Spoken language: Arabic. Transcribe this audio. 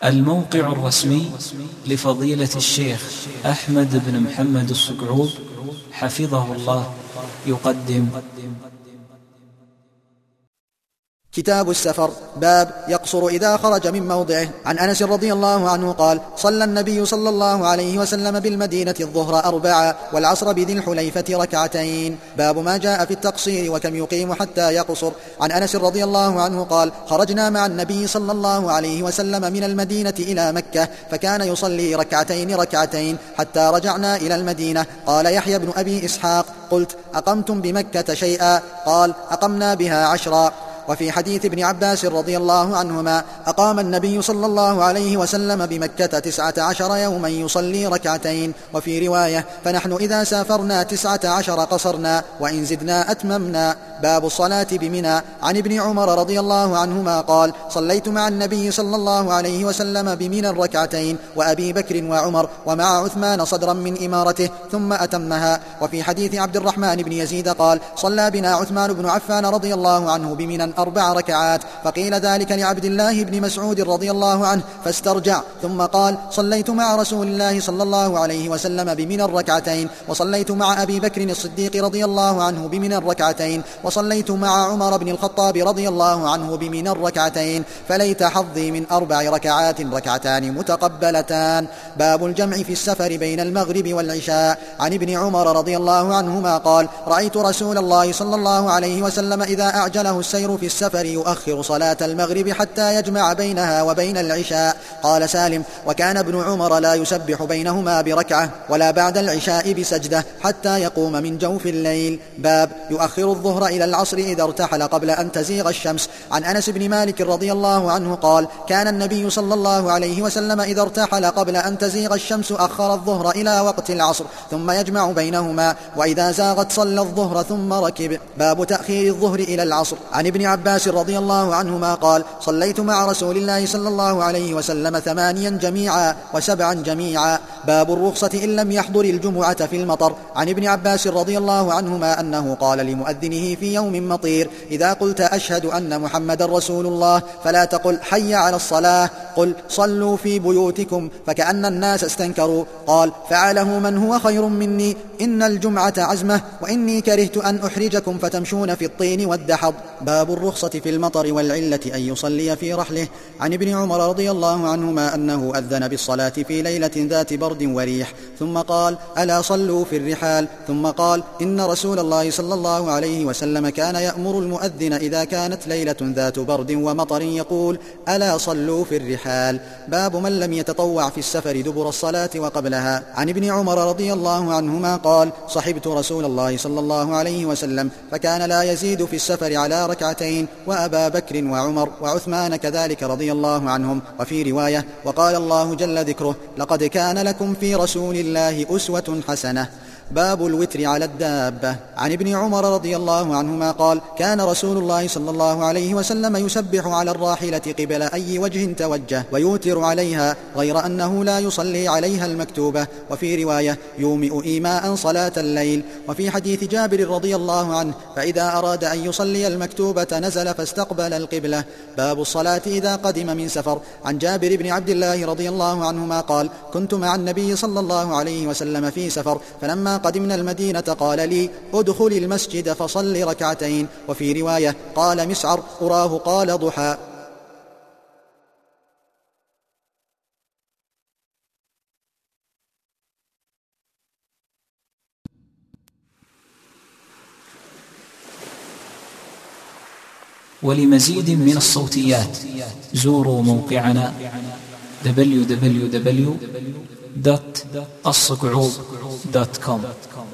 الموقع الرسمي لفضيلة الشيخ أحمد بن محمد الصقعوب حفظه الله يقدم كتاب السفر. باب يقصر إذا خرج من موضعه. عن أنس رضي الله عنه قال: صلى النبي صلى الله عليه وسلم بالمدينة الظهر 4 والعصر بذي الحليفة 2. باب ما جاء في التقصير وكم يقيم حتى يقصر. عن أنس رضي الله عنه قال: خرجنا مع النبي صلى الله عليه وسلم من المدينة إلى مكة، فكان يصلي 2 حتى رجعنا إلى المدينة. قال يحيى بن أبي إسحاق: قلت: أقمتم بمكة شيئا؟ قال: أقمنا بها 10. وفي حديث ابن عباس رضي الله عنهما: أقام النبي صلى الله عليه وسلم بمكة 19 يوما يصلي 2. وفي رواية: فنحن إذا سافرنا 19 قصرنا، وإن زدنا أتممنا. باب الصلاة بمنى. عن ابن عمر رضي الله عنهما قال: صليت مع النبي صلى الله عليه وسلم بمنى 2 وأبي بكر وعمر ومع عثمان صدرا من إمارته ثم أتمها. وفي حديث عبد الرحمن بن يزيد قال: صلى بنا عثمان بن عفان رضي الله عنه بمنى 4 ركعات، فقيل ذلك لعبد الله بن مسعود رضي الله عنه فاسترجع، ثم قال: صليت مع رسول الله صلى الله عليه وسلم بمنى 2 وصليت مع أبي بكر الصديق رضي الله عنه بمنى 2 وصليت مع عمر بن الخطاب رضي الله عنه بمنى 2 فليت حظي من 4 ركعات 2 متقبلتان. باب الجمع في السفر بين المغرب والعشاء. عن ابن عمر رضي الله عنهما قال: رأيت رسول الله صلى الله عليه وسلم إذا أعجله السير في السفر يؤخر صلاة المغرب حتى يجمع بينها وبين العشاء. قال سالم: وكان ابن عمر لا يسبح بينهما بركعة ولا بعد العشاء بسجدة حتى يقوم من جوف الليل. باب يؤخر الظهر إلى العصر إذا ارتحل قبل أن تزيغ الشمس. عن أنس بن مالك رضي الله عنه قال: كان النبي صلى الله عليه وسلم إذا ارتحل قبل أن تزيغ الشمس أخر الظهر إلى وقت العصر ثم يجمع بينهما، وإذا زاغت صلى الظهر ثم ركب. باب تأخير الظهر إلى العصر. عن ابن عباس رضي الله عنهما قال: صليت مع رسول الله صلى الله عليه وسلم 8 جميعا و7 جميعا. باب الرخصة إن لم يحضر الجمعة في المطر. عن ابن عباس رضي الله عنهما أنه قال لمؤذنه في يوم مطير: إذا قلت أشهد أن محمد رسول الله فلا تقل حي على الصلاة، قل صلوا في بيوتكم، فكأن الناس استنكروا. قال: فعله من هو خير مني، إن الجمعة عزمة، وإني كرهت أن أحرجكم فتمشون في الطين والدحض. باب الرخصة في المطر والعلة أن يصلي في رحله. عن ابن عمر رضي الله عنهما أنه أذن بالصلاة في ليلة ذات برد وريح، ثم قال: ألا صلوا في الرحال. ثم قال: إن رسول الله صلى الله عليه وسلم كان يأمر المؤذن إذا كانت ليلة ذات برد ومطر يقول: ألا صلوا في الرحال. باب من لم يتطوع في السفر دبر الصلاة وقبلها. عن ابن عمر رضي الله عنهما قال: صحبت رسول الله صلى الله عليه وسلم فكان لا يزيد في السفر على 2 وأبا بكر وعمر وعثمان كذلك رضي الله عنهم. وفي رواية: وقال الله جل ذكره: لقد كان لكم في رسول الله أسوة حسنة. باب الوتر على الدابة. عن ابن عمر رضي الله عنهما قال: كان رسول الله صلى الله عليه وسلم يسبح على الراحلة قبل أي وجه توجه ويوتر عليها، غير أنه لا يصلي عليها المكتوبة. وفي رواية: يومئ إيماء صلاة الليل. وفي حديث جابر رضي الله عنه: فإذا أراد أن يصلي المكتوبة نزل فاستقبل القبلة. باب الصلاة إذا قدم من سفر. عن جابر بن عبد الله رضي الله عنهما قال: كنت مع النبي صلى الله عليه وسلم في سفر، فلما قدمنا المدينة قال لي: ادخل المسجد فصل 2. وفي رواية: قال مسعر: أراه قال ضحى. ولمزيد من الصوتيات زوروا موقعنا www.الصقعوب.com.